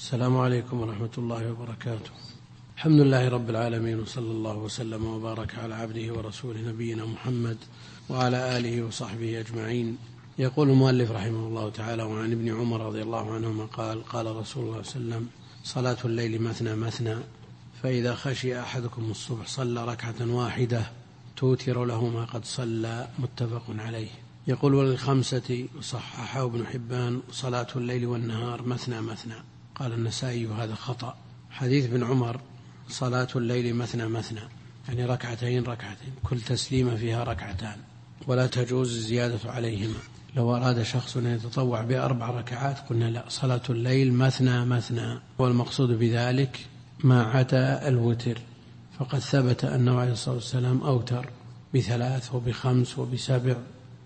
السلام عليكم ورحمة الله وبركاته. الحمد لله رب العالمين، وصلى الله وسلم وبارك على عبده ورسوله نبينا محمد وعلى آله وصحبه أجمعين. يقول المؤلف رحمه الله تعالى: وعن ابن عمر رضي الله عنهما قال: قال رسول الله صلى الله عليه وسلم: صلاة الليل مثنى مثنى، فإذا خشي أحدكم الصبح صلى ركعة واحدة توتر له ما قد صلى، متفق عليه. يقول: وللخمسة صححه ابن حبان: صلاة الليل والنهار مثنى مثنى. قال النسائي: هذا خطأ. حديث ابن عمر صلاة الليل مثنى مثنى، يعني ركعتين ركعتين، كل تسليمة فيها ركعتان، ولا تجوز الزيادة عليهما. لو أراد شخص أن يتطوع بأربع ركعات قلنا لا، صلاة الليل مثنى مثنى. والمقصود بذلك ما عدا الوتر، فقد ثبت أنه عليه الصلاة والسلام أوتر ب3 وب5 وب7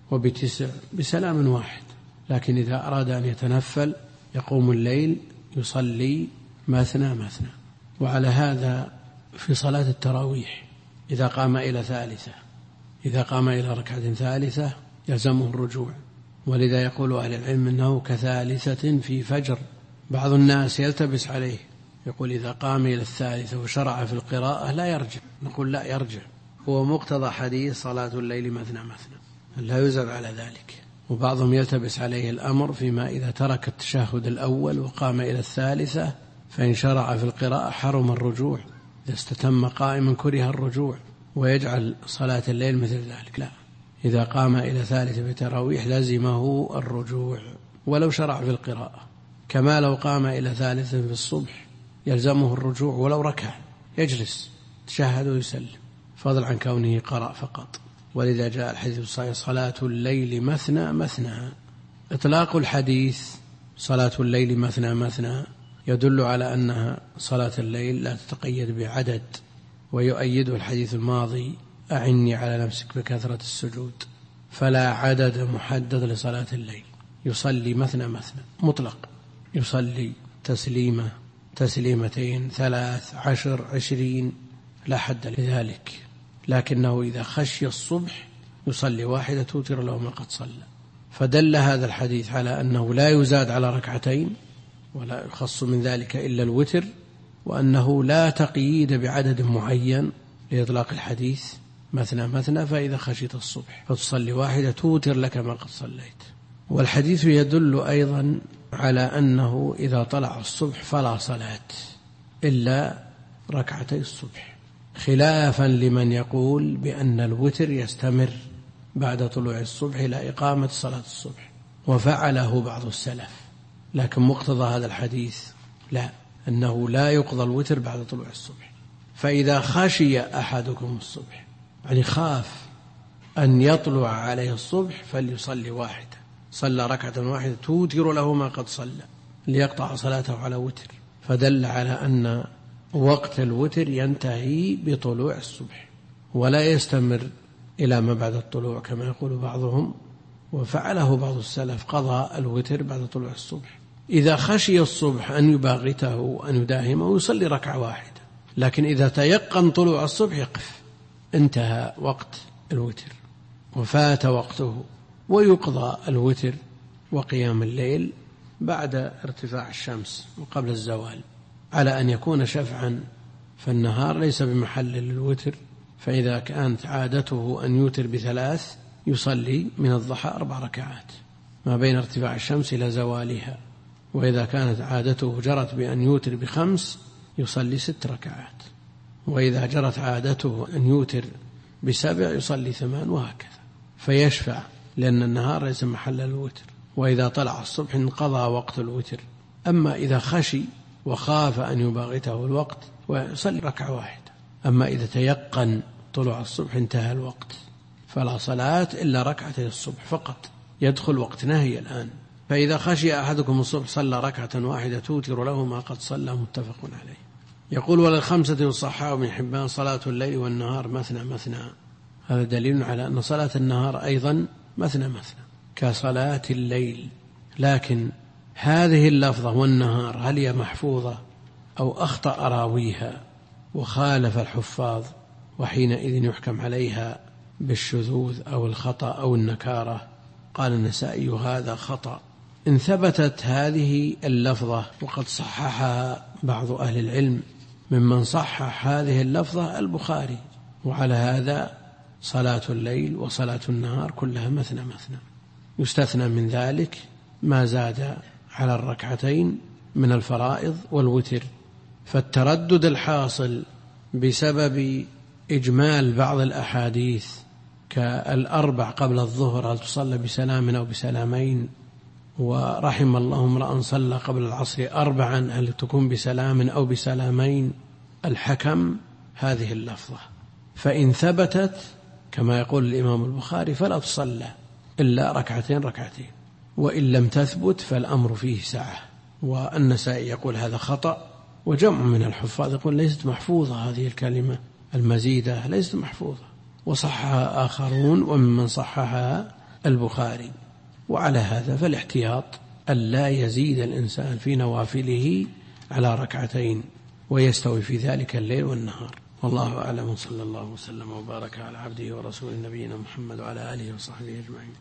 وب9 بسلام واحد. لكن إذا أراد أن يتنفل يقوم الليل يصلي مثنى مثنى. وعلى هذا في صلاة التراويح إذا قام إلى ثالثة، إذا قام إلى ركعة ثالثة يلزمه الرجوع، ولذا يقول أهل العلم أنه كثالثة في فجر. بعض الناس يلتبس عليه يقول إذا قام إلى الثالثة وشرع في القراءة لا يرجع، نقول لا يرجع، هو مقتضى حديث صلاة الليل مثنى مثنى، لا يزاد على ذلك. وبعضهم يلتبس عليه الأمر فيما إذا ترك التشهد الأول وقام إلى الثالثة، فإن شرع في القراءة حرم الرجوع، إذا استتم قائما كره الرجوع، ويجعل صلاة الليل مثل ذلك. لا، إذا قام إلى ثالثة بتراويح لزمه الرجوع ولو شرع في القراءة، كما لو قام إلى ثالثة في الصبح يلزمه الرجوع ولو ركع، يجلس تشهد ويسلم، فضل عن كونه قرأ فقط. ولذا جاء الحديث الصحيح: صلاة الليل مثنى مثنى. إطلاق الحديث صلاة الليل مثنى مثنى يدل على أنها صلاة الليل لا تتقيد بعدد، ويؤيده الحديث الماضي: أعني على نفسك بكثرة السجود. فلا عدد محدد لصلاة الليل، يصلي مثنى مثنى مطلق، يصلي تسليمة، تسليمتين، 3، 10، 20، لا حد لذلك. لكنه إذا خشي الصبح يصلي واحدة توتر له ما قد صلى. فدل هذا الحديث على أنه لا يزاد على ركعتين، ولا يخص من ذلك إلا الوتر، وأنه لا تقييد بعدد معين لإطلاق الحديث مثنى مثنى. فإذا خشيت الصبح فتصلي واحدة توتر لك ما قد صليت. والحديث يدل أيضا على أنه إذا طلع الصبح فلا صلاة إلا ركعتي الصبح، خلافا لمن يقول بأن الوتر يستمر بعد طلوع الصبح إلى إقامة صلاة الصبح، وفعله بعض السلف. لكن مقتضى هذا الحديث لا، أنه لا يقضى الوتر بعد طلوع الصبح. فإذا خشي أحدكم الصبح، يعني خاف أن يطلع عليه الصبح، فليصلي واحدة، صلى ركعة واحدة توتر له ما قد صلى، ليقطع صلاته على وتر. فدل على أن وقت الوتر ينتهي بطلوع الصبح ولا يستمر إلى ما بعد الطلوع كما يقول بعضهم، وفعله بعض السلف، قضى الوتر بعد طلوع الصبح. إذا خشي الصبح أن يباغته أن يداهمه يصلي ركعة واحدة، لكن إذا تيقن طلوع الصبح يقف، انتهى وقت الوتر وفات وقته، ويقضى الوتر وقيام الليل بعد ارتفاع الشمس وقبل الزوال، على أن يكون شفعا، فالنهار ليس بمحل للوتر. فإذا كانت عادته أن يوتر ب3 يصلي من الضحى 4 ركعات ما بين ارتفاع الشمس إلى زوالها، وإذا كانت عادته جرت بأن يوتر ب5 يصلي 6 ركعات، وإذا جرت عادته أن يوتر ب7 يصلي 8، وهكذا. فيشفع، لأن النهار ليس محل للوتر، وإذا طلع الصبح انقضى وقت الوتر. أما إذا خشي وخاف أن يباغته الوقت ويصلي ركعة واحدة. أما إذا تيقن طلوع الصبح انتهى الوقت فلا صلاة إلا ركعتي الصبح فقط، يدخل وقت نهي الآن. فإذا خشي أحدكم الصبح صلى ركعة واحدة توتر له ما قد صلى، متفق عليه. يقول: وللخمسة والصحاح ابن حبان: صلاة الليل والنهار مثنى مثنى. هذا دليل على أن صلاة النهار أيضا مثنى مثنى كصلاة الليل. لكن هذه اللفظة والنهار هل هي محفوظة أو أخطأ راويها وخالف الحفاظ، وحينئذ يحكم عليها بالشذوذ أو الخطأ أو النكارة؟ قال النسائي: هذا خطأ، إن ثبتت هذه اللفظة، وقد صححها بعض أهل العلم، ممن صحح هذه اللفظة البخاري، وعلى هذا صلاة الليل وصلاة النهار كلها مثنى مثنى، يستثنى من ذلك ما زاد على الركعتين من الفرائض والوتر. فالتردد الحاصل بسبب إجمال بعض الأحاديث كالأربع قبل الظهر هل تصلى بسلام أو بسلامين، ورحم الله امرأ صلى قبل العصر أربعا هل تكون بسلام أو بسلامين، الحكم هذه اللفظة، فإن ثبتت كما يقول الإمام البخاري فلا تصلى إلا ركعتين، وإن لم تثبت فالأمر فيه سعة. والنسائي يقول هذا خطأ، وجمع من الحفاظ يقول ليست محفوظة هذه الكلمة المزيدة، ليست محفوظة، وصحها آخرون وممن صحها البخاري. وعلى هذا فالاحتياط ألا يزيد الإنسان في نوافله على ركعتين، ويستوي في ذلك الليل والنهار. والله أعلم، صلى الله وسلم وبارك على عبده ورسوله نبينا محمد وعلى آله وصحبه أجمعين.